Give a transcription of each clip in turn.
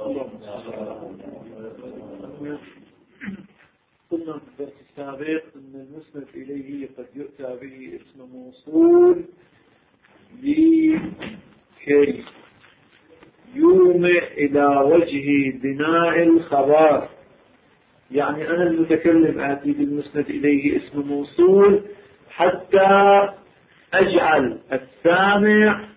قلنا في الدرس السابق أن المسند إليه قد يؤتى به اسم موصول لكي يومئ إلى وجه بناء الخبر. يعني أنا المتكلم آتي بالمسند إليه اسم موصول حتى أجعل السامع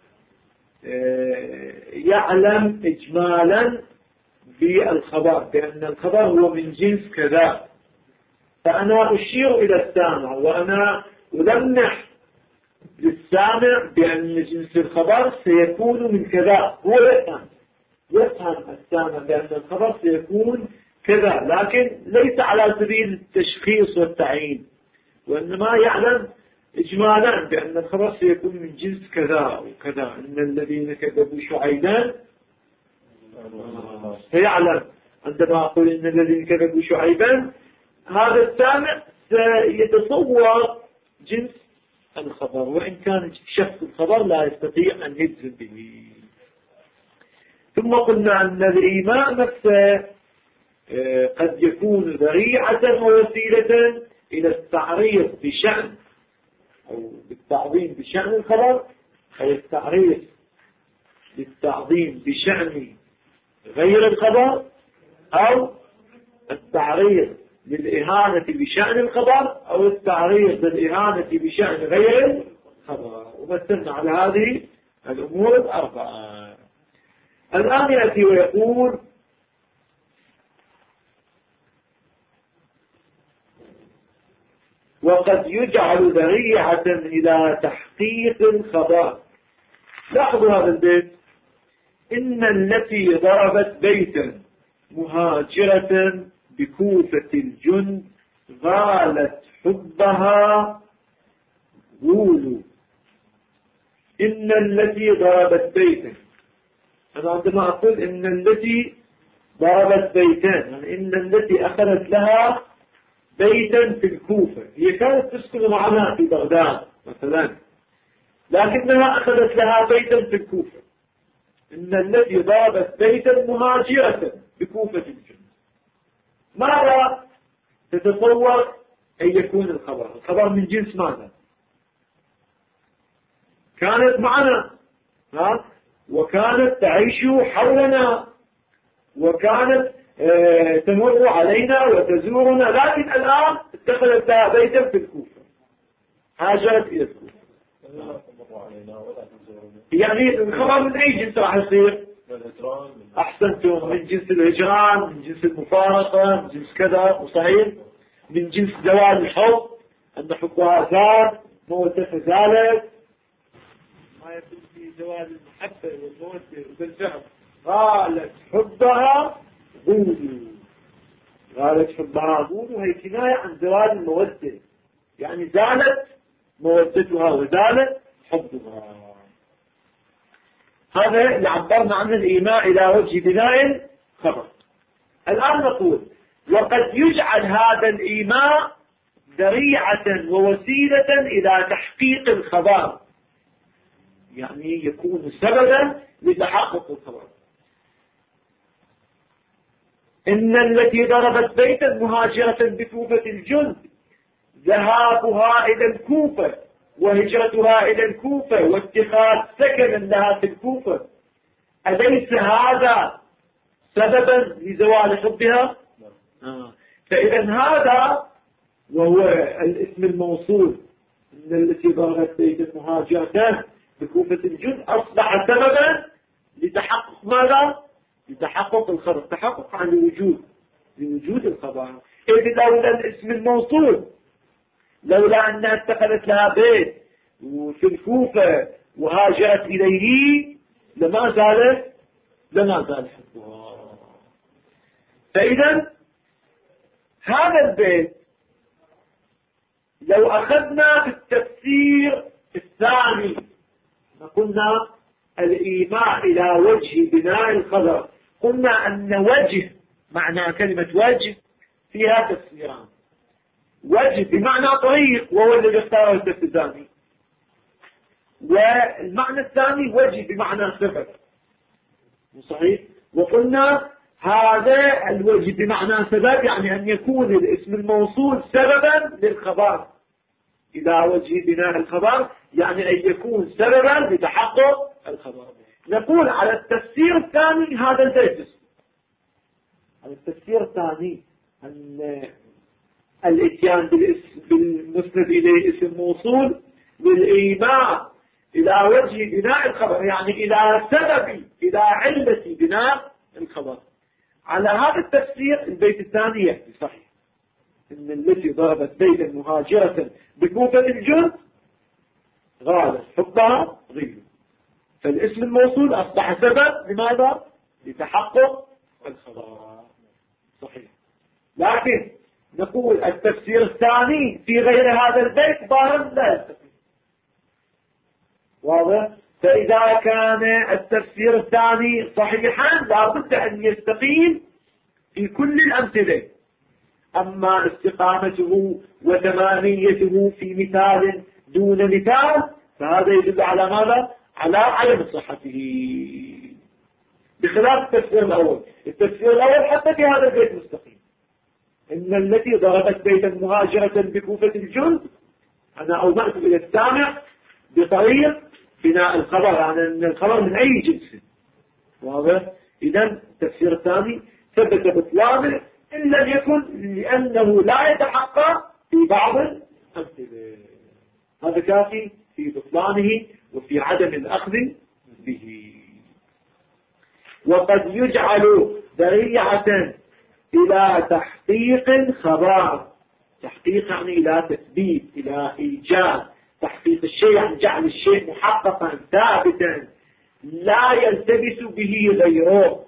يعلم إجمالا بالخبر بأن الخبر هو من جنس كذا، فأنا أشير إلى السامع وأنا ألمح للسامع بأن جنس الخبر سيكون من كذا. هو يفهم السامع بأن الخبر سيكون كذا، لكن ليس على سبيل التشخيص والتعيين، وإنما يعلم إجمالا بأن الخبر سيكون من جنس كذا وكذا. إن الذين كذبوا شعيبا سيعلم. عندما أقول إن الذين كذبوا شعيبا، هذا السامع سيتصور جنس الخبر، وإن كان شخص الخبر لا يستطيع أن يجزم به. ثم قلنا أن الإيماء نفسه قد يكون ذريعة ووسيلة إلى التعريض بشأن أو بالتعظيم بشأن الخبر، أو التعريض بالتعظيم بشأن غير الخبر، أو التعريض للإهانة بشأن الخبر، أو التعريض للإهانة بشأن غير الخبر. ومثلنا على هذه الأمور الأربعة. الآن يأتي ويقول: وقد يجعل ذريعة إلى تحقيق الخبر. لاحظوا هذا البيت: إن التي ضربت بيتا مهاجرة بكوفة الجند غالت حبها غول. إن التي ضربت بيتا، أنا عندما أقول إن التي ضربت بيتان، يعني إن التي أخذت لها بيتا في الكوفة، هي كانت تسكن معنا في بغداد مثلا، لكنها أخذت لها بيتا في الكوفة. إن التي ضربت بيتا مهاجرة بكوفة الجند، ماذا تتصور أن يكون الخبر؟ الخبر من جنس ماذا؟ كانت معنا وكانت تعيش حولنا، وكانت تمر علينا وتزورنا، لكن الآن اتخذت لها بيتا في الكوفة، هاجرت إلى الكوفة. يعني الخبر من أي جنس راح يصير؟ أحسنتم، من جنس الهجران، من جنس المفارقة، من جنس كذا. وصحيح من جنس زوال الحب، أن حبها زاد، موتها زالت، ما يكون في زوال المحبة والموتة وبالفعل. غالت حبها غول، غالت حبها غول، وهي كناية عن زوال المودة، يعني زالت مودتها وزالت حبها. هذا اللي عبرنا عنه الإيماء إلى وجه بناء خبر. الآن نقول: وقد يجعل هذا الإيماء ذريعة ووسيلة إلى تحقيق الخبر، يعني يكون سببا لتحقق الخبر. إن التي ضربت بيتا مهاجرة بكوفة الجند ذهابها إلى الكوفة وهجرتها إلى الكوفة واتخاذ سكن لها في الكوفة، أليس هذا سببا لزوال حبها؟ فإذا هذا وهو الاسم الموصول، إن التي ضربت بيتا مهاجرة بكوفة الجند، أصبح سببا لتحقق ماذا؟ لتحقق الخبر، تحقق عن لوجود الخبر. إذ لولا الاسم الموصول، لولا أنها اتخذت لها بيت في الكوفة وهاجرت إليه، لما زال حبها. فإذا هذا البيت لو أخذنا في التفسير الثاني، قلنا الإيماء إلى وجه بناء الخبر، قلنا أن وجه، معنى كلمة وجه فيها تفسيران: وجه بمعنى طريق، وهو الذي اختاره التفتزاني، والمعنى الثاني وجه بمعنى سبب. صحيح. وقلنا هذا الوجه بمعنى سبب، يعني أن يكون الاسم الموصول سببا للخبر. إلى وجه بناء الخبر يعني أن يكون سببا لتحقق الخبر. نقول على التفسير الثاني هذا البيت، على التفسير الثاني أن الاتيان بالمسند إليه اسم موصول للإيماء إلى وجه بناء الخبر، يعني إلى سبب، إلى علة بناء الخبر. على هذا التفسير البيت الثاني يأتي صحيح إن التي ضربت بيتا مهاجرة بكوفة الجند غالت حبها غيره، فالاسم الموصول أصبح سبب لماذا؟ لتحقق الخبر. صحيح. لكن نقول التفسير الثاني في غير هذا البيت ظاهر لا يستقيم. واضح؟ فإذا كان التفسير الثاني صحيحا لابد أن يستقيم في كل الأمثلة. أما استقامته وتماميته في مثال دون مثال فهذا يدل على ماذا؟ على عدم صحته، بخلاف التفسير الأول. التفسير الأول حتى في هذا البيت مستقيم، إن التي ضربت بيتا مهاجرة بكوفة الجند، أنا أوضعت إلى السامع بطريق بناء الخبر، يعني أن الخبر من أي جنس. واضح؟ إذن التفسير الثاني ثبت بطلانه إن لم يكن لأنه لا يتحقق في بعض الأمثلة. هذا كافي في بطلانه وفي عدم الأخذ به. وقد يجعل ذريعة إلى تحقيق خبر. تحقيق يعني إلى تثبيت، إلى إيجاد. تحقيق الشيء يعني جعل الشيء محققا ثابتا لا يلتبس به غيره،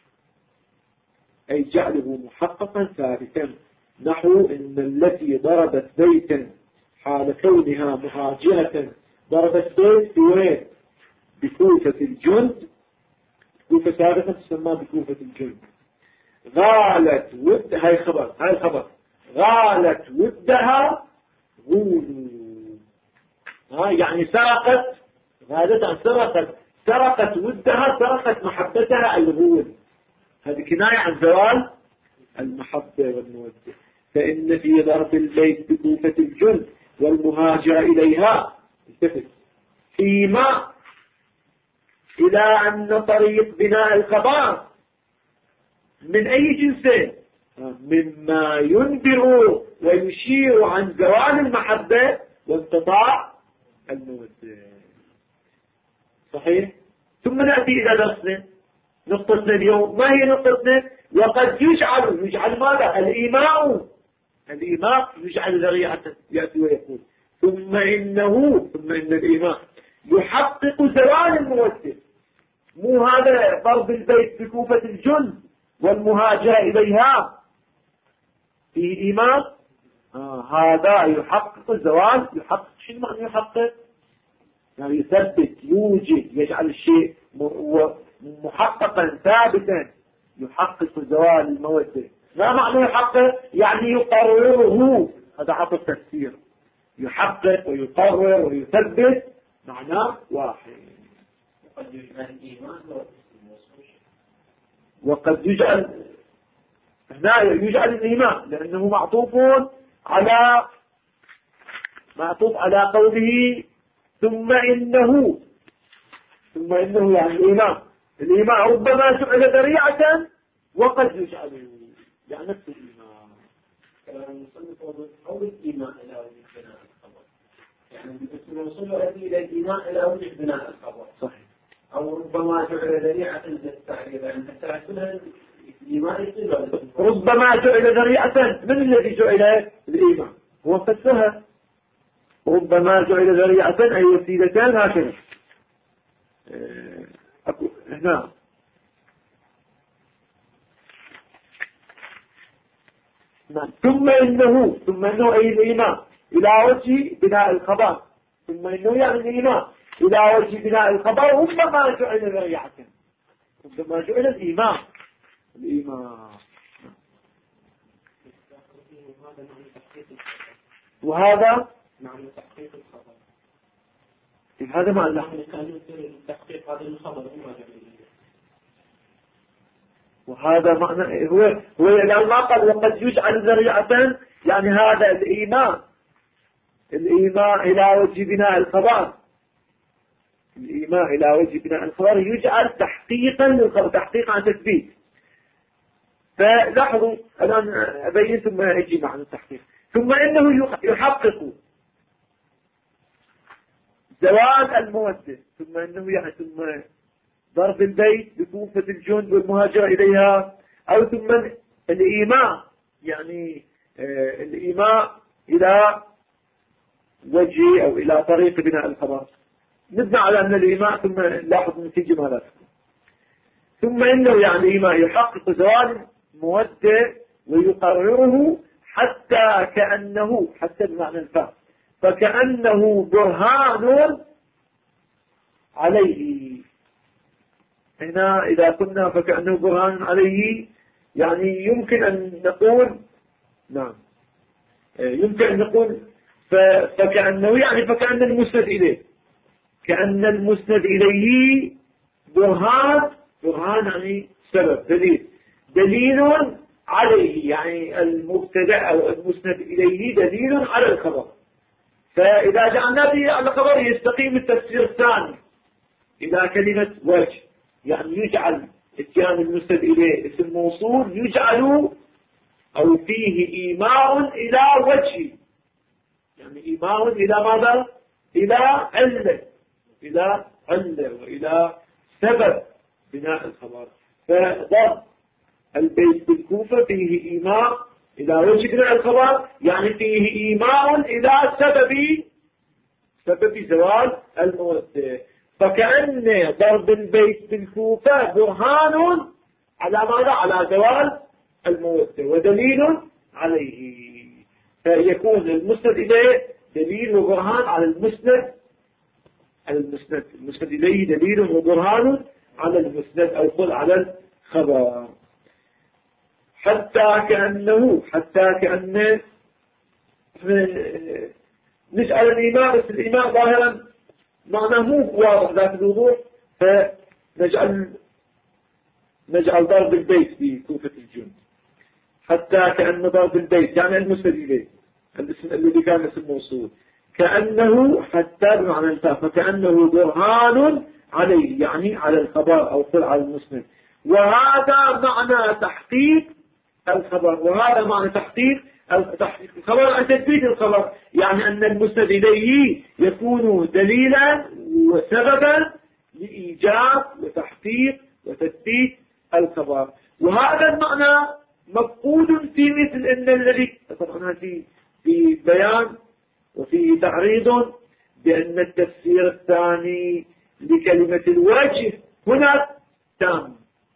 أي جعله محققا ثابتا. نحو إن التي ضربت بيتا حال كونها مهاجرة، ضربت بيت في وين؟ بكوفة الجند. كوفة سابقا تسمى بكوفة الجند. غالت ود، هاي خبر، هاي الخبر، غالت ودها غولوا. يعني سرقت، غالت عن سرقت ودها، سرقت محبتها الغول. هذه كناية عن زوال المحبة والمودة. فإن في ضرب البيت بكوفة الجند والمهاجر إليها التفت فيما إلى أن طريق بناء الخبر من أي جنس؟ مما ينبئ ويشير عن زوال المحبة وانقطاع المودة. صحيح؟ ثم نأتي إلى درسنا، نقطتنا اليوم. ما هي نقطتنا؟ وقد يجعل ماذا؟ الإيماء يجعل ذريعة. يأتي ويقول ثم إن الإيماء يحقق زوال المودة. مو هذا ضرب البيت بكوفة الجند والمهاجر إليها في إيمان؟ هذا يحقق الزوال. يحقق شنو معنى يحقق؟ يعني يثبت، يوجد، يجعل الشيء محققا ثابتا. يحقق زوال المودة. ما معنى يحقق؟ يعني يقرره. هذا عطف التفسير. يحقق ويقرر ويثبت معناه واحد. وقد يجعل الإيمان وقد يجعل هنا يجعل الإيمان لأنه معطوف على قوله ثم إنه يعني الإيمان ربما جعل ذريعة وقد يجعل يعني نفس الإيمان. أو الإيمان إلى وجه بناء الخبر، يعني الوصول إلى الإيمان إلى وجه بناء الخبر. صحيح. أو ربما جعل ذريعة للتعريض، يعني حتى كلها الإيمان يصير. ربما جعل ذريعة. من الذي جعل الإيمان؟ هو فسرها. ربما جعل ذريعة أي وسيلتان هكذا. هنا ثم إنه أي الإيمان إلى وجه بناء الخبر. ثم إنه يعني الإيمان إلى وجه بناء الخبر ربما جعل ذريعة. ربما جعل الإيمان وهذا معنى تحقيق الخبر. هذا معنى تحقيق هذا الخبر. وهذا معنى هو الآن ما قال وقد يجعل ذريعة، يعني هذا الإيماء إلى وجه بناء الخبر، الإيماء إلى وجه بناء الخبر يجعل تحقيقا للخبر، تحقيقا عن تثبيت. فلاحظوا الآن أبين ثم أجي معنى التحقيق. ثم إنه يحقق زوال المودة، ثم إنه يعني ثم ضرب البيت بكوفة الجند والمهاجرة إليها، أو ثم الإيماء يعني الإيماء إلى وجه أو إلى طريق بناء الخبر. نبنى على أن الإيماء ثم لاحظ النتيجة ماذا. ثم إنه يعني الإيماء يحقق زوال مودة ويقرره حتى كأنه، حتى بمعنى الفهم، فكأنه برهان عليه. هنا إذا قلنا فكأنه برهان عليه يعني يمكن أن نقول نعم، يمكن أن نقول فكأنه يعني فكأن المسند إليه، كأن المسند إليه برهان يعني سبب دليل عليه، يعني المبتدأ أو المسند إليه دليل على الخبر. فإذا جعلنا به على الخبر يستقيم التفسير الثاني إذا كلمة وجه، يعني يجعل اتيان المسند إليه اسم موصول يجعل أو فيه إيماء إلى وجه، يعني إيماء إلى ماذا؟ إلى علة وإلى سبب بناء الخبر. فضرب البيت بالكوفة فيه إيماء إلى وجه بناء الخبر، يعني فيه إيماء إلى سبب زوال المودة. فكأن ضرب البيت بالكوفة برهان على ماذا؟ على زوال المودة ودليل عليه، فيكون المسند إليه دليل وبرهان على المسند إليه دليل وبرهان على المسند أو قل على الخبر. حتى كأن نسأل الإيماء، بس الإيماء ظاهرا معناه مو واضح ذات الوضوح، فنجعل ضرب البيت في كوفة الجند. حتى كأن ضرب البيت يعني المسند إليه الاسم الذي كان اسم موصول، كأنه حتى بمعنى الفاء، فكأنه برهان عليه يعني على الخبر أو قل على المسند. وهذا معنى تحقيق الخبر، وهذا معنى تحقيق الخبر عن تثبيت الخبر، يعني أن المسند إليه يكون دليلا وسببا لإيجاب وتحقيق وتثبيت الخبر. وهذا المعنى مفقود في مثل أن الذي طبعا في بيان وفي تعريض بأن التفسير الثاني لكلمة الوجه هنا تام،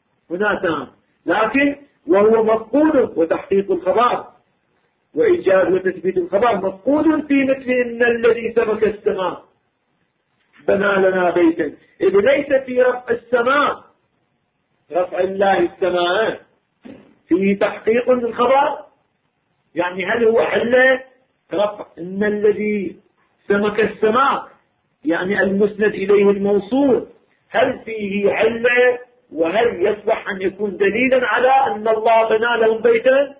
لكن وهو مفقود، وتحقيق الخبر وإيجاد وتثبيت الخبر مفقود في مثل إن الذي سبك السماء بنى لنا بيتا، إذ ليس في رفع السماء، رفع الله السماء فيه تحقيق للخبر، يعني هل هو علة رفع إن الذي سمك السماء يعني المسند إليه الموصول، هل فيه علة وهل يصلح أن يكون دليلا على أن الله بنى لهم بيتا؟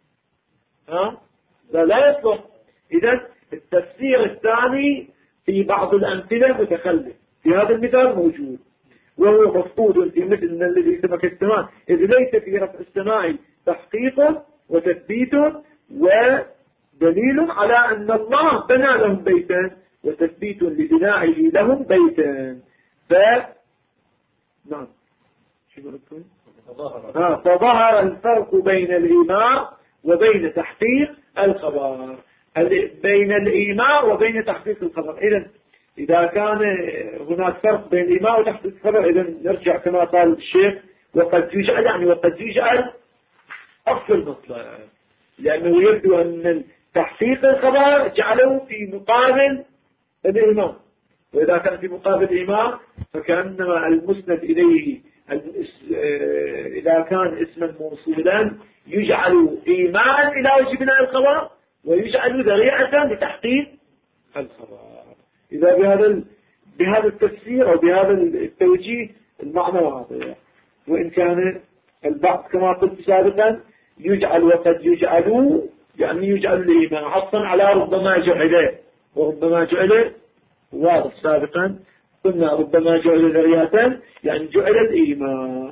لا يصلح. إذن التفسير الثاني في بعض الأمثلة متخلف، في هذا المثال موجود وهو مفقود في مثل أن الذي سمك السماء، إذ ليس في رفع السماء تحقيق وتثبيت ودليل على أن الله بنى لهم بيتا وتثبيت لبنائه لهم بيتا. نعم فظهر الفرق بين الإيماء وبين تحقيق الخبر، بين الإيماء وبين تحقيق الخبر. إذا كان هناك فرق بين الإيماء وتحقيق الخبر، إذن نرجع كما قال الشيخ وقد يجعل أفضل مطلع، لأنه يبدو أن تحقيق الخبر جعله في مقابل الإيمان، وإذا كان في مقابل الإيمان فكأنما المسند إليه إذا كان اسما موصولا يجعل إيمانا إلى وجه بناء الخبر ويجعل ذريعة لتحقيق الخبر. إذا بهذا التفسير أو بهذا التوجيه المعنى واضح، وإن كان البعض كما قلت سابقا يجعل وقد يجعل، يعني يجعل الإيمان عطفا على ربما جعل، وربما جعل واضح سابقا قلنا ربما جعل ذرية يعني جعل الإيمان،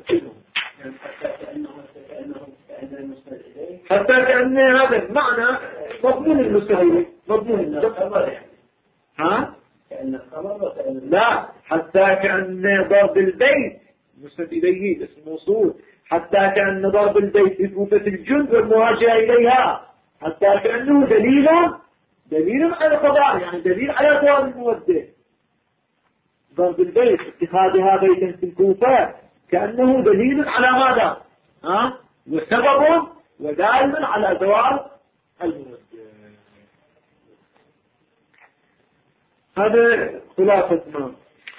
حتى كأن هذا المعنى مضمون المستهل مضمون المستهل. ها؟ لا، حتى كأن ضرب البيت مسند إليه اسم موصول، حتى كأن ضرب البيت بكوفة الجند والمواجهة إليها، حتى كأنه دليل على القضاء، يعني دليل على ثواب المودة. ضرب البيت اتخاذها بيتا في الكوفة كأنه دليل على ماذا؟ وسبب ودال على ثواب المودة. هذا خلاصة ما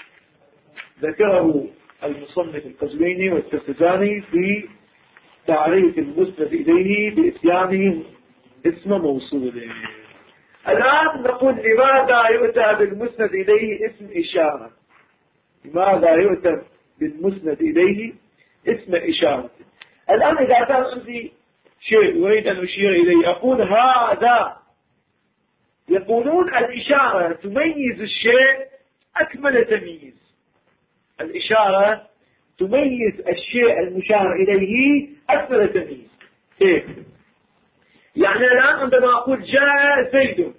ذكره المصنف القزويني والتركزاني في تعريف المسند إليه بإتيانه اسم موصوله. الآن نقول لماذا يؤتى بالمسند إليه اسم إشارة؟ لماذا يؤتى بالمسند إليه اسم إشارة؟ الآن إذا كان عندي شيء أريد أن أشير إليه أقول هذا، يقولون الإشارة تميز الشيء أكمل تمييز. الإشارة تميز الشيء المشار إليه أكمل تمييز. كيف؟ يعني الآن عندما أقول جاء زيد،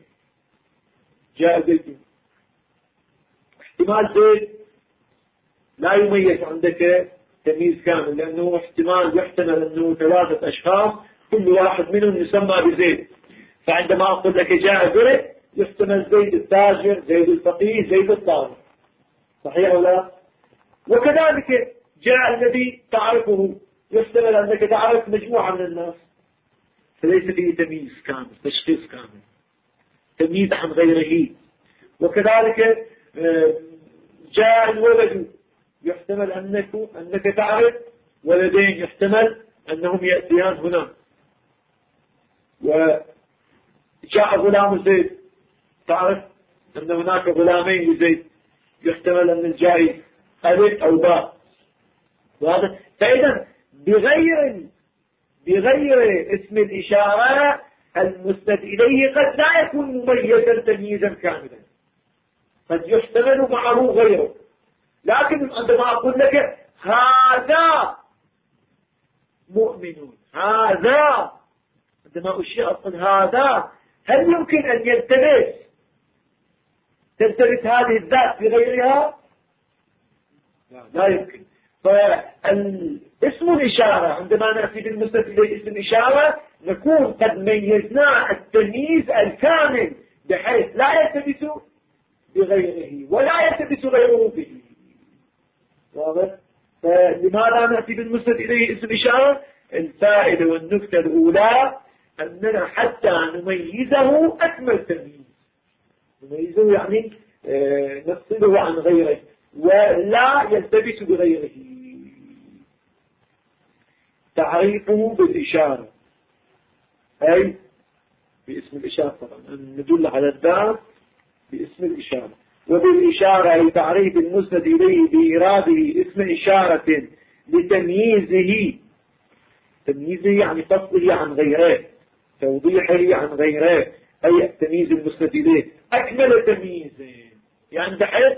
احتمال زيد لا يميز عندك تمييز كامل، لأنه احتمال يحتمل أنه 3 أشخاص كل واحد منهم يسمى بزيد. فعندما أقول لك جاء زيد يحتمل زيد التاجر، زيد الفقيه، زيد الطالب، صحيح ولا لا؟ وكذلك جاء الذي تعرفه يحتمل أنك تعرف مجموعة من الناس، فليس فيه تمييز كامل، تشخيص كامل، تمييز عن غيره. وكذلك جاء الولد يحتمل أنك تعرف ولدين، يحتمل أنهم يأتيان هنا. وجاء غلام زيد تعرف أن هناك غلامين لزيد، يحتمل أن الجاي ألف أو باء. فإذا بغير اسم الإشارة المسند إليه قد لا يكون مميزا تمييزا كاملا، قد يحتمل معه غيره. لكن عندما أقول لك هذا مؤمن، هذا، عندما أشير أقول هذا، هل يمكن أن تلتبس هذه الذات بغيرها؟ لا يمكن. فاسم الإشارة عندما نأتي بالمسند إليه اسم الإشارة نكون قد ميزنا التمييز الكامل بحيث لا يلتبس بغيره ولا يلتبس غيره به. واضح؟ فلماذا نأتي بالمسند إليه اسم إشارة؟ الفائدة والنكتة الأولى أننا حتى نميزه أكمل تمييز، نميزه يعني نفصله عن غيره ولا يلتبس بغيره. تعريفه بالإشارة أي باسم الإشارة، طبعا أن ندل على الذات باسم الإشارة. وبالإشارة أي تعريف المسند إليه بإراده اسم إشارة لتمييزه، تمييزه يعني فصله عن غيره، توضيحه عن غيره، أي تمييز المسند إليه أكمل تمييز، يعني بحيث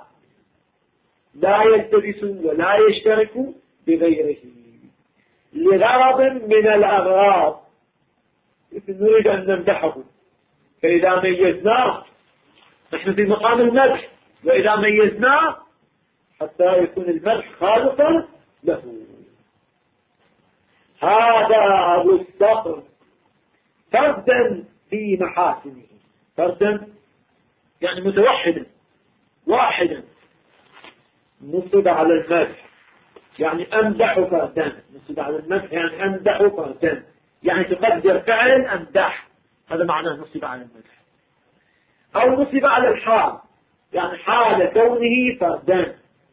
لا يلتبس ولا يشترك بغيره لغرض من الأغراض. نريد أن نمدحه فإذا ميزناه نحن في مقام المدح، وإذا ميزناه حتى يكون المدح خالصا له. هذا أبو الصقر فردا في محاسنه، فردا يعني متوحدا واحدا، نصب على المدح يعني أمدح فردا، نصب على المدح يعني أمدح فردا، يعني تقدر فعل أمدح، هذا معناه نصب على المدح. أو نصب على الحال يعني حال كونه فردا،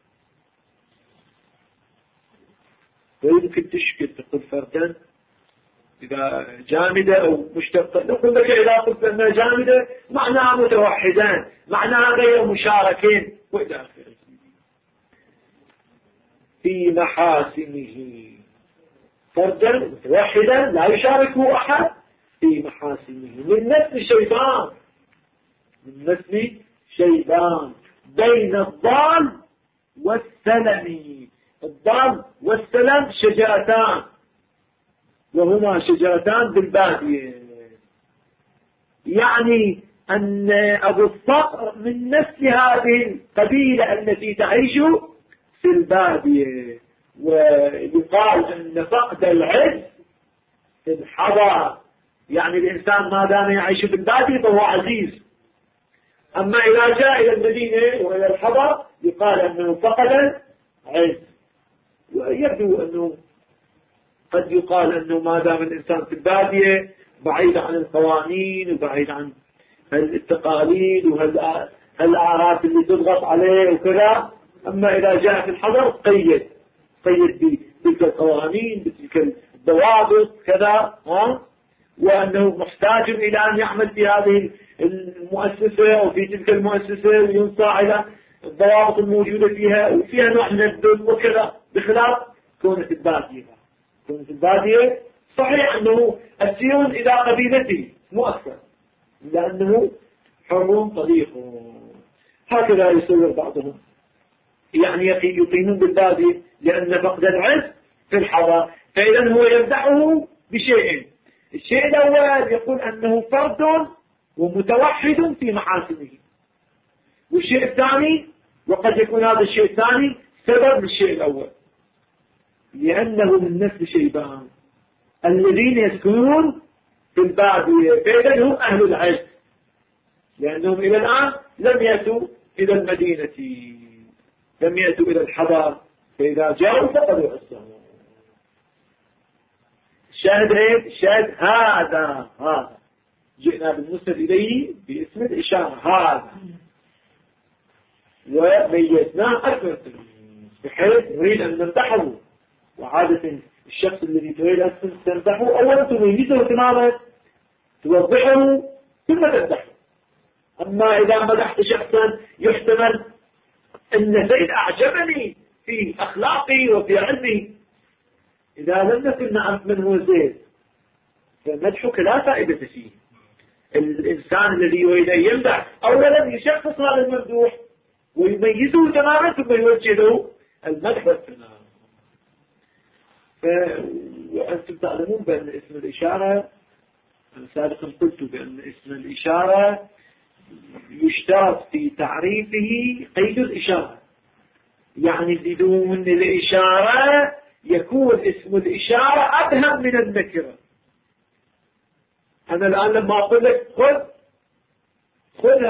ويمكن تشكل تقول فردا إذا جامدة أو مشتقة. نقول لك إذا قلت أنها جامدة معناها متوحدان، معناها غير مشاركين وإلى آخره. في محاسنه فردا متوحدا لا يشاركه أحد في محاسنه، من نسل الشيطان، من نسل شيطان، بين الضال والسلم. الضال والسلم شجرتان، وهما شجرتان بالبادية، يعني أن أبو الصقر من نسل هذه القبيلة التي تعيش في البادية. ويقال أن فقد العز في الحضر، يعني الإنسان ما دام يعيش في البادية فهو عزيز، أما إذا جاء إلى المدينة وإلى الحضر يقال أنه فقد العز. ويبدو أنه قد يقال أنه ما دام الإنسان في البادية بعيد عن القوانين وبعيد عن التقاليد وهالأعراف اللي تضغط عليه وكذا، أما إذا جاء في الحضر قيد بتلك القوانين بتلك الضوابط كذا، وأنه محتاج إلى أن يعمل في هذه المؤسسة أو في تلك المؤسسة وينصاع إلى الضوابط الموجودة فيها وفيها نوع من الذل وكذا، بخلاف كونة البادية. كونة البادية صحيح أنه أسير إلى قبيلته مو أكثر، لأنه حر طليق. هكذا يصور بعضهم، يعني يقيمون بالبادية لأن فقد العز في الحضر. فإذا هو يمدحه بشيئين: الشيء الأول يقول أنه فرد ومتوحد في محاسنه، والشيء الثاني وقد يكون هذا الشيء الثاني سبب للشيء الأول، لأنه من نسل شيبان الذين يسكنون في البادية، فإذا هم أهل العز، لأنهم إلى الآن لم يأتوا إلى المدينة، لم يأتوا إلى الحضر، فإذا جاءوا فقدوا عزهم. الشاهد ايه؟ الشاهد هذا جئنا بالمسند إليه باسم الإشارة هذا، وميزناه أكثر بحيث نريد أن نمدحه. وعادة الشخص الذي تريد أن تمدحه أولا تميزه تماما، توضحه ثم تمدحه. أما إذا مدحت شخصا يحتمل أن زيد أعجبني في أخلاقي وفي علمي، إذا لم نكن نعرف من هو زيد فمدحك لا فائدة فيه. الإنسان الذي يريد أن يمدح أولا يشخص هذا الممدوح ويميزه تماما ثم يوجه له المدح والثناء. وأنتم تعلمون بأن اسم الإشارة، أنا سابقا قلت بأن اسم الإشارة يشترط في تعريفه قيد الإشارة، يعني بدون الإشارة يكون اسم الإشارة أبهم من النكرة. أنا الآن لما أقول لك خذ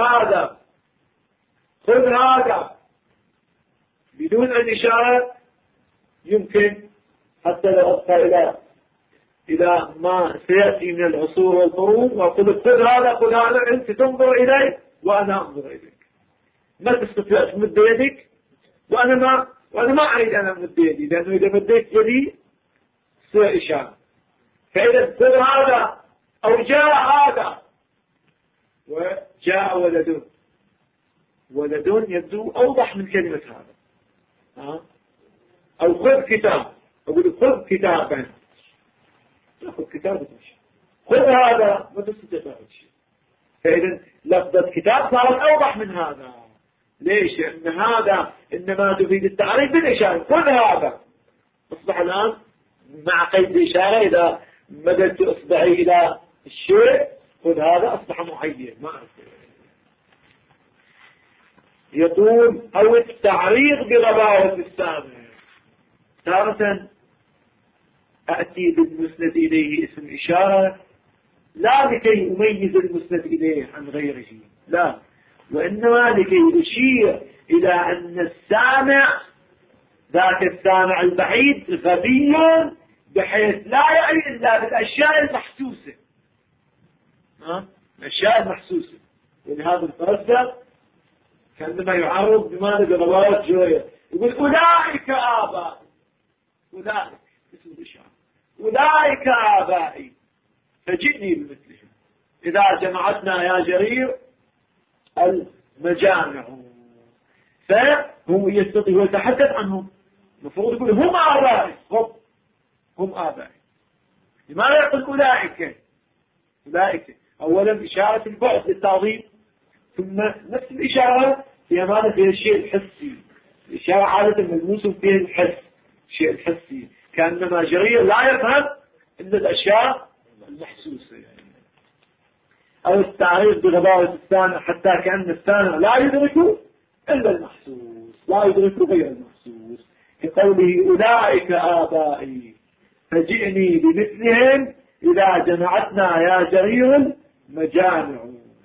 هذا بدون الإشارة يمكن حتى لو أبقى إلى ما سيأتي من العصور والقرون وأقول لك خذ هذا أنت تنظر إلي وأنا أنظر إليك، ما تستطيع تمد يدك وأنا ما أريد أن أمد يدي، لأنه إذا مديت يدي تصير إشارة. فإذا خذ هذا أو جاء هذا، وجاء ولد يبدو أوضح من كلمة هذا. أو خذ كتاب، أقول خذ كتابا، تأخذ كتاب وتمشي، خذ هذا ما تستطيع تأخذ شيء. فإذا لفظة كتاب صارت أوضح من هذا. ليش؟ لأن هذا إنما تفيد التعريف بالإشارة. خذ هذا أصبح الآن مع قيد الإشارة، إذا مددت إصبعي إلى الشيء خذ هذا أصبح معين. ما يقول أو التعريض بغباوة السامع. تارة أأتي بالمسند إليه اسم إشارة لا لكي أميز المسند إليه عن غيره، لا، وإنما لكي أشير إلى أن السامع ذاك السامع البعيد غبي بحيث لا يعني إلا بالأشياء المحسوسة. الأشياء المحسوسة. ولهذا الفرزة كأنما يعرض بماذا بغباوة جوية، يقول أولئك آبائي، أولئك اسم الإشارة، أولئك آبائي فجئني بمثلهم. إذا جمعتنا يا جرير المجامع، فهو يستطيع يتحدث عنهم، المفروض يقول هم آبائي، هم آبائي. لماذا يقول أولئك؟ أولئك أولا إشارة البعد للتعظيم، ثم نفس الإشارة في ماذا؟ في الشيء الحسي. الإشارة عادة ملموس فيه الحس، الشيء الحسي، كأنما جرير لا يفهم إلا الأشياء المحسوسة يعني. أو التعريف بغباوة السامع حتى كأن السامع لا يدرك إلا المحسوس، لا يدرك غير المحسوس، كقوله أولئك آبائي فجئني بمثلهم إذا جمعتنا يا جرير مجامع.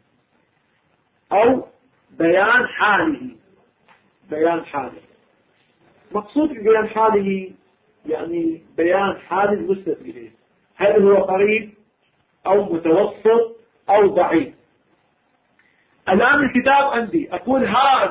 أو بيان حاله، بيان حاله. مقصود بيان حاله يعني بيان حال المسند إليه، هل هو قريب أو متوسط أو ضعيف. الآن الكتاب عندي، أقول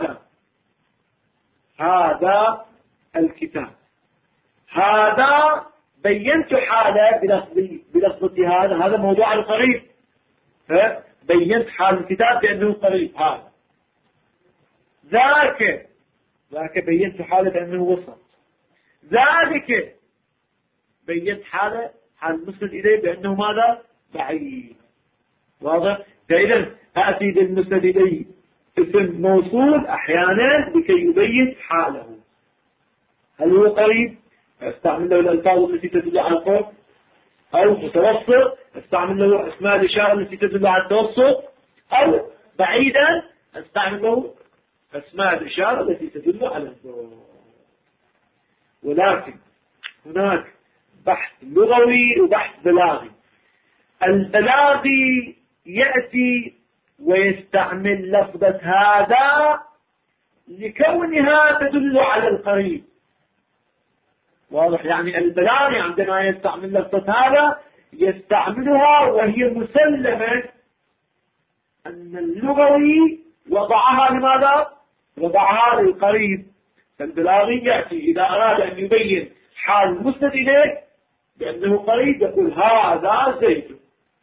هذا الكتاب، هذا بينت حاله بلفظة هذا موضوع القريب، بينت حال الكتاب بأنه قريب. هذا ذاك بينت حاله بأنه وسط. ذلك بينت حال المسند إليه بأنه ماذا؟ بعيد. واضح؟ فإذا أتي بالمسند إليه اسم موصول أحيانا لكي يبين حاله، هل هو قريب استعمل له الألفاظ التي تدل على القرب، أو متوسط استعمل له أسماء الإشارة التي تدل على التوسط، أو بعيدا استعمل له أسماء الإشارة التي تدل على القرب. ولكن هناك بحث لغوي وبحث بلاغي. البلاغي يأتي ويستعمل لفظة هذا لكونها تدل على القريب. واضح؟ يعني البلاغي عندما يستعمل لفظة هذا يستعملها وهي مسلمة أن اللغوي وضعها لماذا؟ وضعها للقريب. فالبلاغي يأتي إذا أراد أن يبين حال المسند إليه بأنه قريب يقول هذا زيد،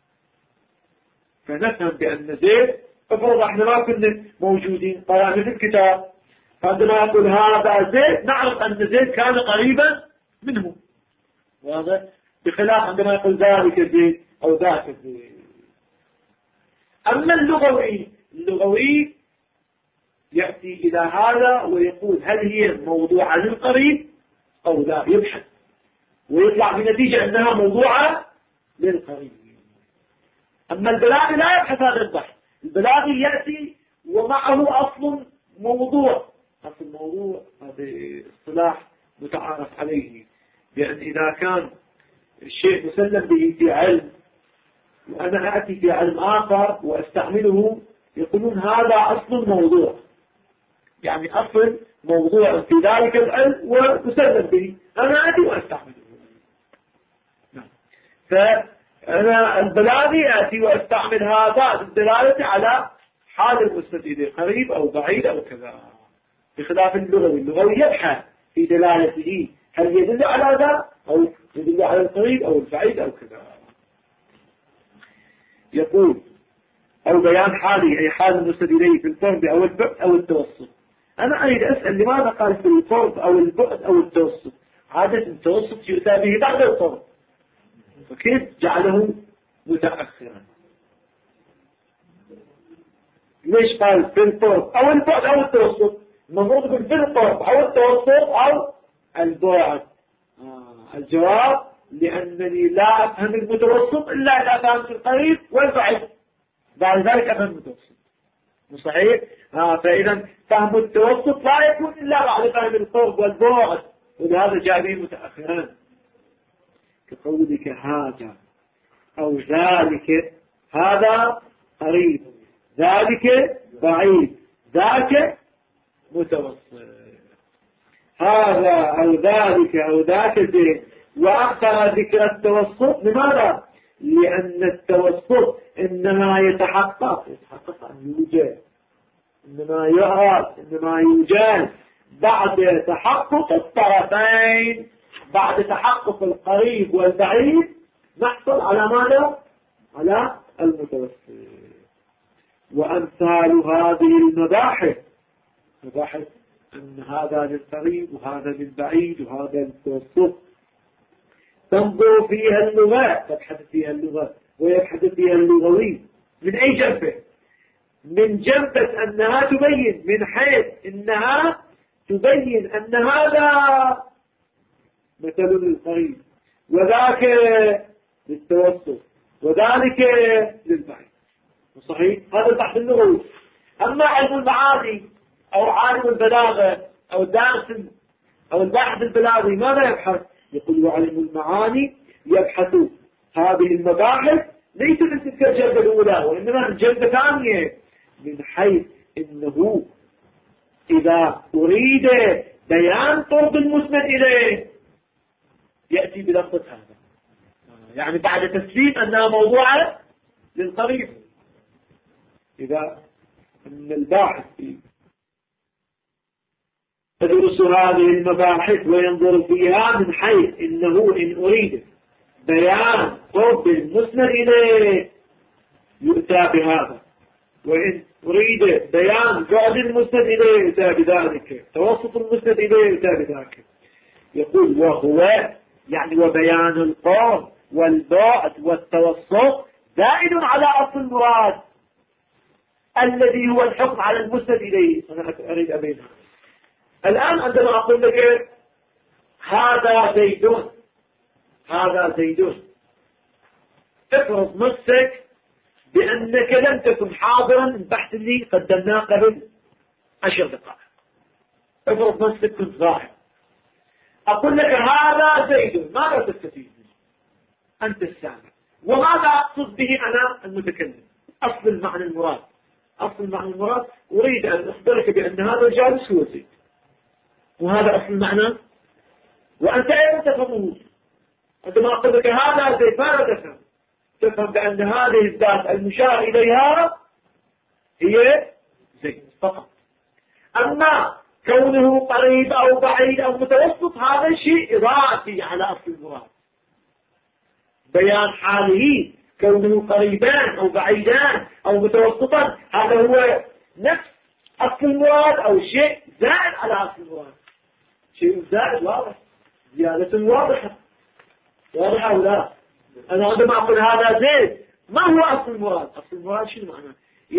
فنفهم بأن زيد، افرض احنا ما كنا موجودين قرأنا في الكتاب، فعندما يقول هذا زيد نعرف أن زيد كان قريبا منه. واضح؟ بخلاف عندما يقول ذلك زيد أو ذاك زيد. أما اللغوي يأتي إلى هذا ويقول هل هي موضوعة للقريب أو لا، يبحث ويطلع بنتيجة أنها موضوعة للقريب. أما البلاغي لا يبحث هذا البحث، البلاغي يأتي ومعه أصل موضوع. أصل موضوع هذا اصطلاح متعارف عليه، بأن إذا كان الشيء مسلم به في علم وأنا أأتي في علم آخر وأستعمله يقولون هذا أصل موضوع، يعني أصل موضوع في ذلك العلم ومسلم به، أنا أأتي وأستعمله. فأنا البلاغي أتي وأستعمل هذا الدلالة على حال المستفيد قريب أو بعيد أو كذا، بخلاف اللغوي يبحث في دلالته هل يدل على ذا أو يدل على القريب أو البعيد أو كذا. يقول أو بيان حاله أي حال المستفيدين في القرب أو البعد أو التوسط. أنا أريد أسأل لماذا قال في القرب أو البعد أو التوسط؟ عادة التوسط يؤتى به بعد القرب، فكيف جعله متأخرا؟ ليش قال في القرب أو البعد أو التوسط؟ المفروض في القرب أو التوسط أو البعد. الجواب لأنني لا أفهم المتوسط إلا إذا فهمت القريب والبعيد، بعد ذلك أفهم المتوسط. صحيح؟ فإذا فهم التوسط لا يكون إلا بعد فهم القرب والبعد، ولهذا جاء به متأخرا، كقولك هذا أو ذلك، هذا قريب، ذلك بعيد، ذاك متوسط. هذا أو ذلك أو ذاك زين. وأخر ذكر التوسط لماذا؟ لأن التوسط إنما يتحقق أن يوجد، إنما يعرف، إنما يوجد بعد تحقق الطرفين، بعد تحقق القريب والبعيد نحصل على ماذا؟ على المتوسط. وأمثال هذه المباحث، مباحث أن هذا للقريب وهذا للبعيد وهذا للتوسط، تنظر فيها اللغة، تبحث فيها اللغة ويبحث فيها اللغوي. من أي جنبة؟ من جنبة أنها تبين، من حيث أنها تبين أن هذا مثل للقريب وذاك للتوسط وذلك للبعيد. صحيح؟ هذا البحث اللغوي. أما علم المعاني أو عالم البلاغة أو الدارس أو الباحث البلاغي ماذا يبحث؟ يقول علم المعاني يبحث هذه المباحث ليس من تلك الجلدة الأولى وإنما من جلدة ثانية، من حيث إنه إذا أريد بيان طرق المسند إليه يأتي بلفظة هذا، يعني بعد تسليم أنها موضوعة للقريب. إذا أن الباحث يدرس هذه المباحث وينظر فيها من حيث إنه إن أريد بيان طرق المسند إليه يؤتى بهذا، وإن أريد بيان بعد المسند إليه يؤتى بذلك، توسط المسند إليه يؤتى بذلك. يقول وهو يعني وبيان القول والبعد والتوسط زائد على أصل المراد الذي هو الحكم على المسند إليه. أنا أريد أبينها الآن عندما أقول لك هذا زيدون، هذا زيدون، افرض نفسك بأنك لم تكن حاضرا البحث اللي قدمناه قبل 10 دقائق. افرض نفسك كنت غائب، أقول لك هذا زيد، ماذا تستفيد منه؟ أنت السامع. وماذا أقصد به أنا المتكلم؟ أصل المعنى المراد، أصل المعنى المراد أريد أن أخبرك بأن هذا الجالس هو زيد، وهذا أصل المعنى، وأنت أيضا تفهمه. عندما أقول لك هذا زيد ماذا تفهم؟ تفهم بأن هذه الذات المشار إليها هي زيد فقط. أما كونه قريب أو بعيد أو متوسط هذا شيء إضافي على أصل المراد. بيان حاله كونه قريبان أو بعيدان أو متوسطا هذا هو نفس أصل المراد أو شيء زائد على أصل المراد، شيء زائد واضح، زيادة واضحة، واضحة أو لا؟ أنا عندما أقول هذا زيد ما هو أصل المراد؟ أصل المراد شنو معناه؟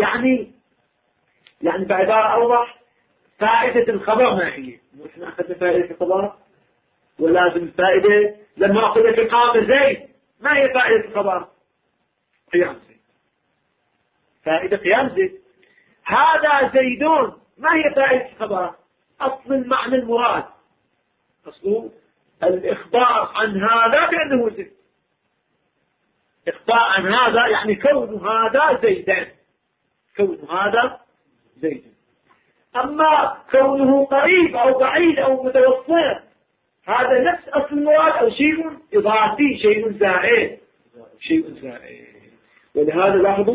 يعني بعبارة أوضح فائدة الخبر ما هي؟ إحنا أخذنا فائدة الخبر ولازم الفائدة لما أقول لك قام زيد ما هي فائدة الخبر؟ قيام زيد، فائدة قيام زيد. هذا زيدون ما هي فائدة الخبر؟ أصل المعنى المراد، أصل الإخبار عن هذا بأنه زيد. إخبار عن هذا يعني كون هذا زيدان، كون هذا زيدان. أما كونه قريب أو بعيد أو متوسط هذا نفس أصل المراد أو شيء إضافي، شيء زائد، شيء زائد. ولهذا لاحظوا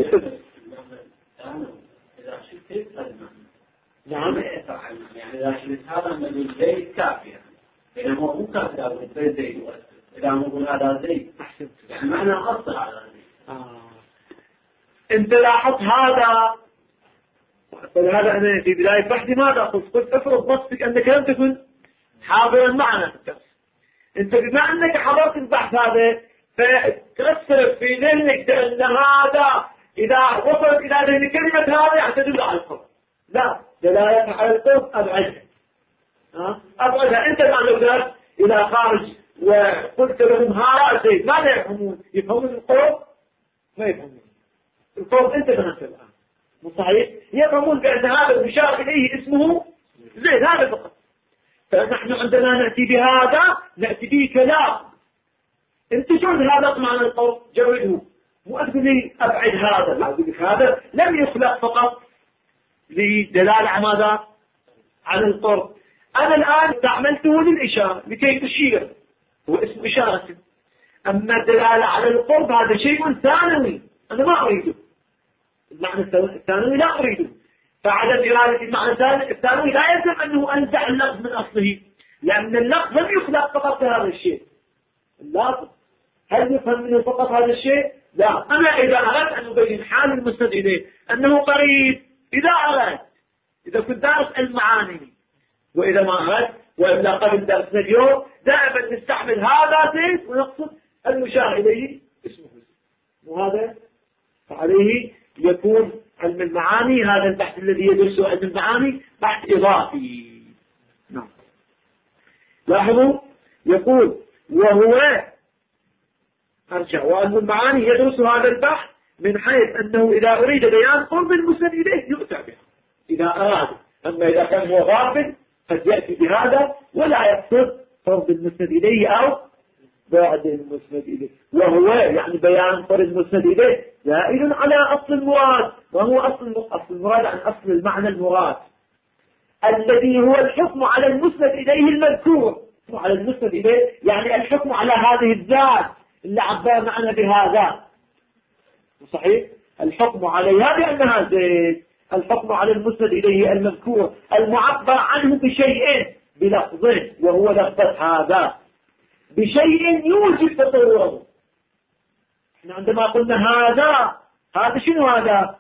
نعم يعني إذا شفت هذا من زيد كافية، إذا مو كافية زيد، إذا نقول هذا زيد أحسنت، يعني معنى أصل على زيد. أنت لاحظت هذا. فلهذا أنا في بداية بحثي ماذا قلت؟ قلت افرض نفسك أنك لم تكن حاضرا معنا في الدرس. أنت بما أنك حضرت البحث هذا فترسل في ذهنك أن هذا إذا وصلت إلى ذهن كلمة هذا تدل على القرب. لا، دلالة على القرب أبعدها، أبعدها. أنت الآن لو ذهبت إلى خارج وقلت لهم هذا زيد ماذا يفهمون؟ يفهمون القرب؟ ما يفهمون القرب. أنت ذهبت الآن مو صحيح؟ يفهمون بأن هذا المشار إليه اسمه زيد، هذا فقط. فنحن عندما نأتي بهذا نأتي به كلام. انت جرد هذا معنى القول جرده، مو أقول لي أبعد هذا، لا أقول لك هذا لم يخلق فقط لدلالة على ماذا؟ على القرب. أنا الآن استعملته للإشارة لكي تشير، هو اسم إشارة. أما الدلالة على القرب هذا شيء ثانوي أنا ما أريده، المعنى الثانوي لا أريده. فعدم إرادة المعنى الثانوي لا يلزم أنه أنزع اللفظ من أصله، لأن اللفظ لم يخلق فقط هذا الشيء. اللفظ هل يفهم منه فقط هذا الشيء؟ لا. أنا إذا أردت أن أبين حال المسند إليه أنه قريب، إذا أردت، إذا كنت دارس المعاني، وإذا ما أردت وإلا قبل درسنا اليوم دائما نستعمل هذا زيد ونقصد المشار إليه اسمه زيد، وهذا فعليه يكون علم المعاني، هذا البحث الذي يدرسه علم المعاني بحث إضافي. نعم. لاحظوا يقول وهو أرجع، وعلم المعاني يدرس هذا البحث من حيث أنه إذا أريد بيان قرب المسند إليه يؤتى به إذا أراد، أما إذا كان هو غافل قد يأتي بهذا ولا يقصد قرب المسند إليه أو بعد المسند إليه، وهو يعني بيان قرب المسند إليه زائد على أصل المراد، وهو أصل المراد عن أصل المعنى المراد الذي هو الحكم على المسند إليه المذكور. على المسند إليه يعني الحكم على هذه الذات اللي عبر معنا بهذا، صحيح؟ الحكم عليها بأنها زيد، الحكم على المسند إليه المذكور المعبر عنه بشيء بلفظه وهو لفظ هذا بشيء يوجب تصوره. احنا عندما قلنا هذا شنو هذا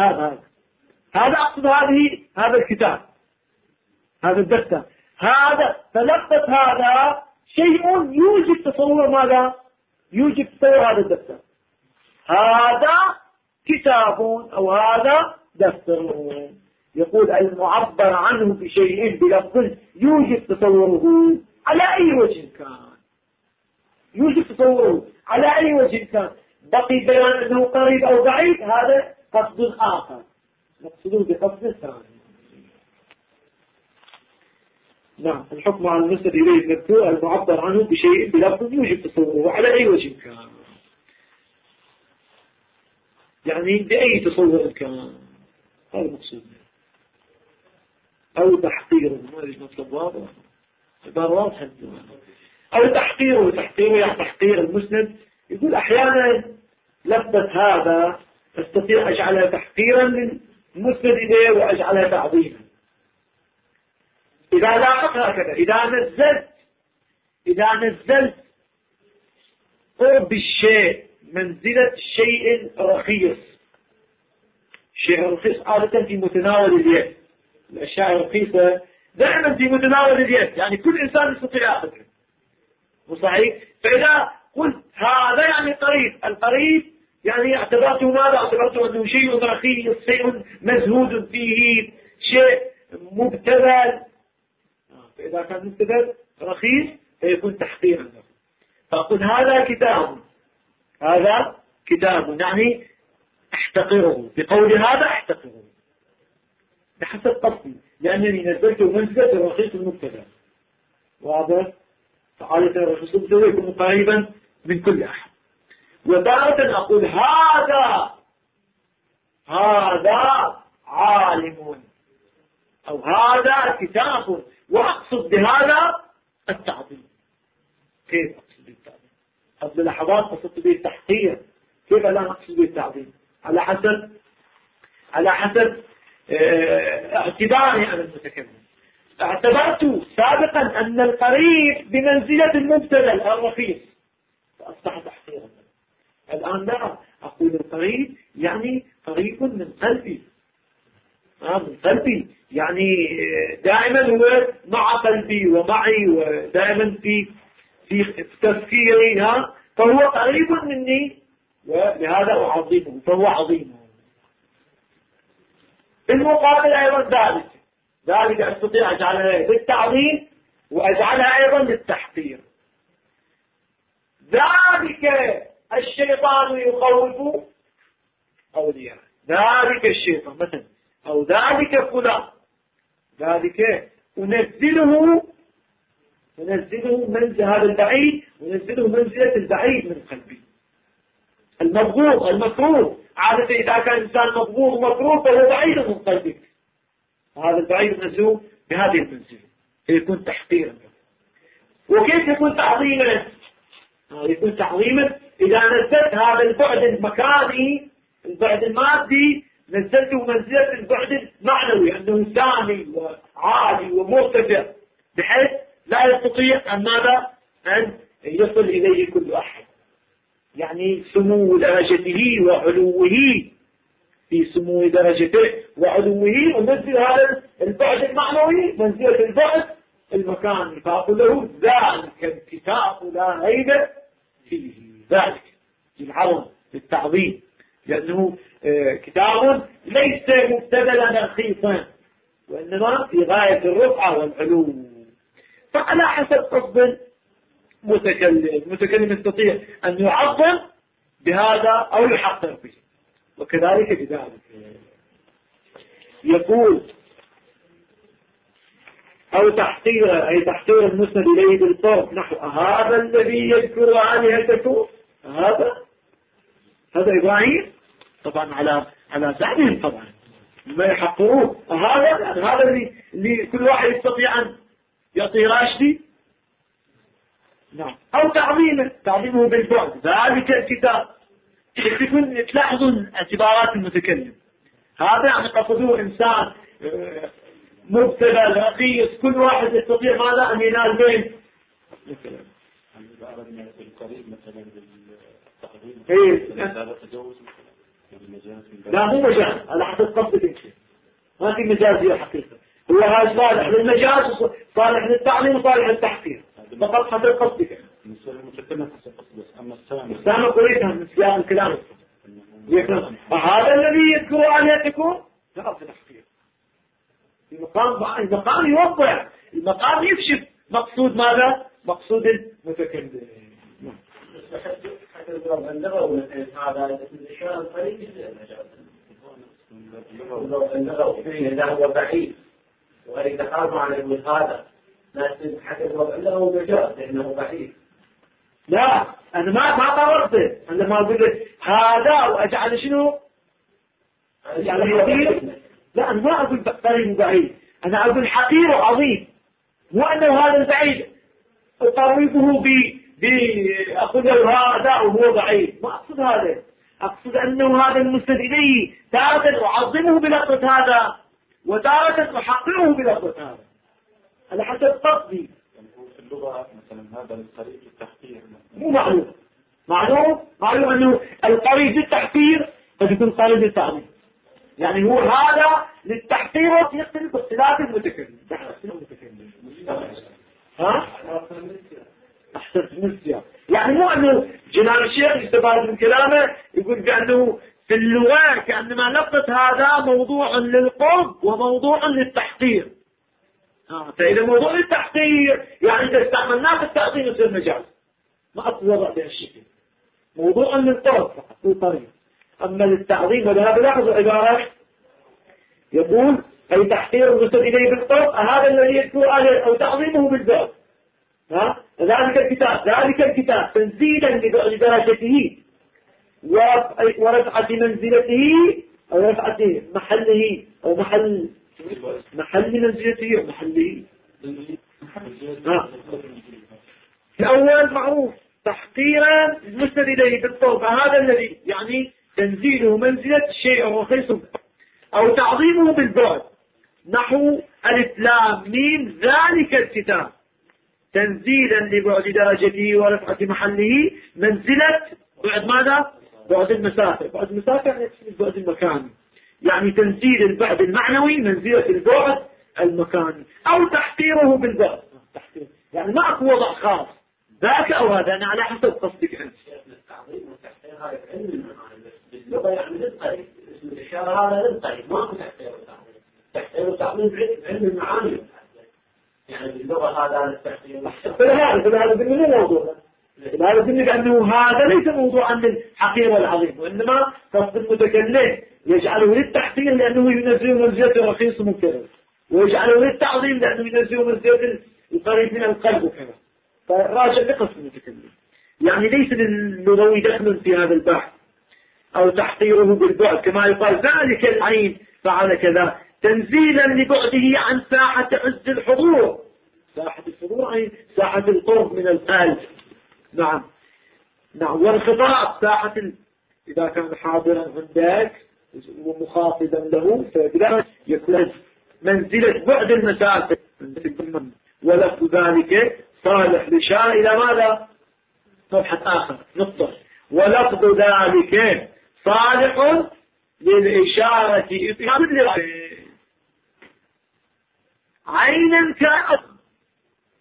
أقصد هذا الكتاب، هذا الدفتر، هذا فلفظ هذا شيء يوجب تصور ماذا؟ يوجب تصور هذا الدفتر، هذا كتاب أو هذا دفتر. يقول المعبر عنه بشيء بلفظ يوجب تصوره على أي وجه كان، يوجب تصوره على أي وجه كان. بقي بيان أنه قريب أو بعيد هذا قصد آخر نقصده بقصد ثاني. نعم. الحكم على المسند إليه المذكور المعبر عنه بشيء بلفظ يوجب تصوره على أي وجه كان، يعني بأي تصور كان، هذا المقصود. أو تحقيره، ما ليش مطلب واضح، عبارة واضحة. أو تحقيره يعني تحقير المسند. يقول أحيانا لفظة هذا أستطيع أجعلها تحقيرا من المسند إليه وأجعلها تعظيما. إذا لاحظت هكذا، إذا نزلت قرب الشيء منزلة شيء رخيص، شيء رخيص عادة في متناول اليد، الأشياء الرخيصة دائما في متناول اليد، يعني كل إنسان يستطيع أخذها، وصحيح. فإذا قلت هذا يعني قريب، القريب يعني اعتبرته ماذا؟ اعتبرته أنه شيء رخيص، شيء مزهود فيه، شيء مبتذل. فإذا كان مبتذل رخيص فيكون تحقيرا له. فأقول هذا كتاب يعني احتقره، بقول هذا احتقره بحسب قصدي، لأنني نزلته منزلة الرخيص المبتذل. واضح؟ فعادة الرخيص المبتذل يكون قريبا من كل أحد. وتارة أقول هذا عالم أو هذا كتاب، وأقصد بهذا التعظيم. كيف أقصد بالتعظيم؟ قبل لحظات قصدت به التحقير، كيف لا أقصد به التعظيم؟ على حسب اعتباري أنا المتكلم. اعتبرت سابقا أن القريب بمنزلة المبتذل الرخيص فأصبح تحقيرا. الآن لا، أقول القريب يعني قريب من قلبي، من قلبي، يعني دائما هو مع قلبي ومعي، ودائما في تفكيري، فهو قريب مني، ولهذا أعظمه فهو عظيم. بالمقابل أيضا ذلك أستطيع أجعلها للتعظيم وأجعلها أيضا للتحقير. ذلك الشيطان يخوف أولياء، ذلك الشيطان مثلا، أو ذلك فلان، ذلك أنزله منزل هذا البعيد، ونزله منزلة البعيد من قلبي. المبغوض المكروه، عادة إذا كان إنسان مبغوض ومكروه فهو بعيد من قلبك، وهذا البعيد منزوه بهذه المنزلة فيكون تحقيرا. وكيف يكون تعظيما؟ يكون تعظيما إذا نزلت هذا البعد المكاني، البعد المادي، نزلته منزلة البعد المعنوي، أنه سامي وعالي ومرتفع بحيث لا يستطيع أن يصل إليه كل أحد. يعني سمو درجته وعلوه، في سمو درجته وعلوه، وننزل هذا البعد المعنوي منزلة البعد المكان فأقول له ذلك الكتاب لا ريب فيه. ذلك العظم للتعظيم، لأنه كتاب ليس مبتذلا رخيصا، وإنما في غاية الرفعة والعلو. فعلى حسب قصد المتكلم يستطيع أن يعظم بهذا أو يحقر به، وكذلك بذلك. يقول أو تحقير، أي تحقير المسند إليه بالصرف، نحو هذا الذي يذكر آلهتكم، هذا إبراهيم طبعا على زعمهم، طبعا ما يحقروه هذا اللي كل واحد يستطيع أن يعطي راشدي. نعم. أو تعظيمه بالبعد، ذلك الكتاب. تكون تلاحظون اعتبارات المتكلم، هذا يعني قصدوه إنسان مبتذل رخيص، كل واحد يستطيع ماذا أن ينال بين مثلا القريب مثلا بالتعظيم. هذا تجاوز لا مو مجاز، على حسب قصدك انت، ما في مجازية حقيقة. هو هذا صالح للمجاز، صالح للتعليم، وصالح للتحقير، فقط حسب قصدك. أما السامع قريتها من سياق الكلام. هذا الذي يذكر آلهتكم لا في تحقير. المقام يوضح، المقام يكشف مقصود ماذا؟ مقصود المتكلم. هذا الشيء القريب إذا هو بعيد وإذا قام على هذا لكن حتى له مجاز لأنه بعيد. لا أنا ما قررت، أنا ما أقول لك هذا وأجعل شنو؟ أجعل حقير. لا أنا ما أقول قريب وبعيد، أنا أقول حقير وعظيم، مو أنه هذا البعيد أقربه أقول له هذا وهو بعيد، ما أقصد هذا. أقصد أنه هذا المسند إليه تارة أعظمه بلفظة هذا، وتارة أحقره بلفظة هذا، على حسب قصدي. في اللغة مثلا هذا القريب للتحقير مو معلوم أنه القريب للتحقير قد يكون قريب للتعظيم، يعني هو هذا للتحقير يختلف باختلاف المتكلم. أحسن نسيا، يعني مو أنه جناب الشيخ يستفاد من كلامه يقول بأنه في اللغة كأنما لفظة هذا موضوع للقرب وموضوع للتحقير. فإذا موضوع للتحقير يعني إذا استعملناه في التعظيم يصير مجاز، ما أتصور بهالشكل، موضوع للقرب فقط بالطريق. أما للتعظيم ولا بلاحظوا عبارة يقول أي تحقير المسند إليه بالقرب، هذا الذي يذكر عليه أو تعظيمه بالذات. ذلك الكتاب تنزيلا لدرجته ورفعة منزلته أو رفعة محله أو محل منزلته أو محله. الأول معروف تحقيرا المسند إليه بالطرف، هذا الذي يعني تنزيله منزلة الشيء الرخيص أو تعظيمه بالبعد، نحو ألف لام ميم ذلك الكتاب تنزيلا لبعد درجته ورفعة محله منزلة بعد ماذا؟ بعد المسافة. بعد المسافة يعني بعد المكان، يعني تنزيل البعد المعنوي منزلة البعد المكاني، أو تحقيره بالبعد. يعني ما أكو وضع خاص ذاك أو هذا، أنا على حسب قصدك أنت. التعظيم والتحقير هذا علم المعاني، باللغة يعني للطريق، اسم الإشارة هذا للطريق، ما هو تحقير وتعظيم. تحقير وتعظيم علم المعاني، يعني باللغة هذا التحقير. هذا بالمنو موضوع، هذا بالنسبة أنه هذا ليس موضوعا للحقير والعظيم، وإنما قصد المتكلم يجعله للتحقير لأنه ينزل منزلة رخيص مكرر، ويجعله للتعظيم لأنه ينزل منزلة القريب من القلب وكذا. فراجع لقصد المتكلم، يعني ليس للغوي دخل في هذا البحث. أو تحقيره بالبعد كما يقال ذلك العين فعل كذا تنزيلا لبعده عن ساحة عز الحضور. ساحة الحضور أي ساحة القرب من القلب. نعم والخطاب ساحة إذا كان حاضرا عندك ومخاطبا له فبلا يكون منزلة بعد المسافة، ولفظ ذلك صالح لشار إلى ماذا؟ صفحة آخر نقطة. ولفظ ذلك صالح للإشارة عينا كأصل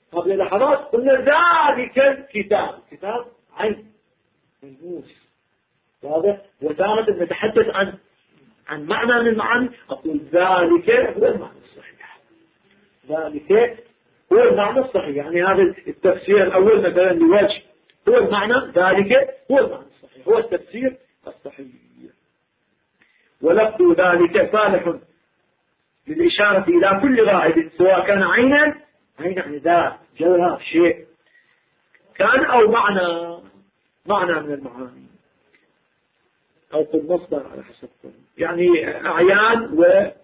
قبل لحظات قلنا ذلك الكتاب، كتاب عين ملموس واضح. وتارة نتحدث عن معنى من المعاني أقول ذلك هو المعنى الصحيح، ذلك هو المعنى الصحيح. يعني هذا التفسير الأول مثلا لوجه هو المعنى، ذلك هو المعنى الصحيح، هو التفسير الصحيح. ولفظ ذلك صالح للإشارة إلى كل غائب سواء كان عينا يعني ذات جوهر شيء كان أو معنى من المعاني أو في المصدر على حسب يعني أعيان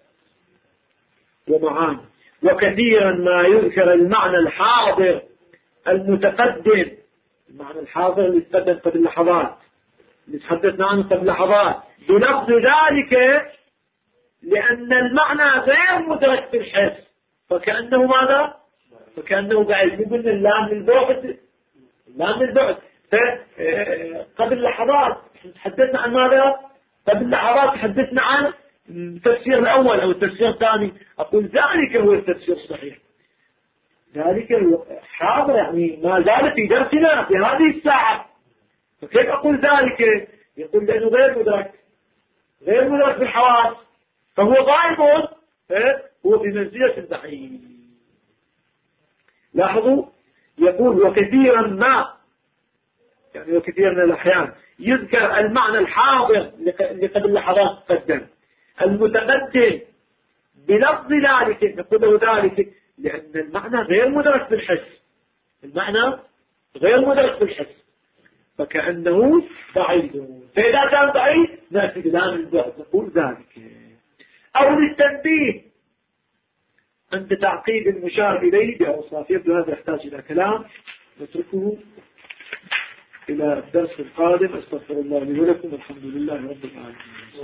ومعاني. وكثيرا ما يذكر المعنى الحاضر المتقدم، المعنى الحاضر اللي تقدم قبل لحظات اللي تحدثنا عنه قبل لحظات بلفظ ذلك، لأن المعنى غير مدرك في الحس، فكأنه ماذا؟ فكأنه بعيد. يقول اللام للبعد، اللام للبعد. قبل لحظات تحدثنا عن ماذا؟ قبل لحظات تحدثنا عن التفسير الأول أو التفسير الثاني. أقول ذلك هو التفسير الصحيح، ذلك حاضر يعني ما زال في درسنا في هذه الساعة. فكيف أقول ذلك؟ يقول لأنه غير مدرك في الحواس، فهو غائب، هو في منزلة البعيد. لاحظوا يقول وكثيرا ما، يعني وكثيرا من الأحيان يذكر المعنى الحاضر اللي قبل لحظات تقدم المتقدم بلفظ ذلك، نقول له ذلك لأن المعنى غير مدرك بالحس، المعنى غير مدرك بالحس فكأنه بعيد. فإذا كان بعيد نأتي بلام البعد نقول ذلك. أو للتنبيه عند تعقيد المشار إليه بأوصاف. يبدو هذا يحتاج إلى كلام نتركه إلى الدرس القادم. أستغفر الله لي ولكم، الحمد لله رب العالمين.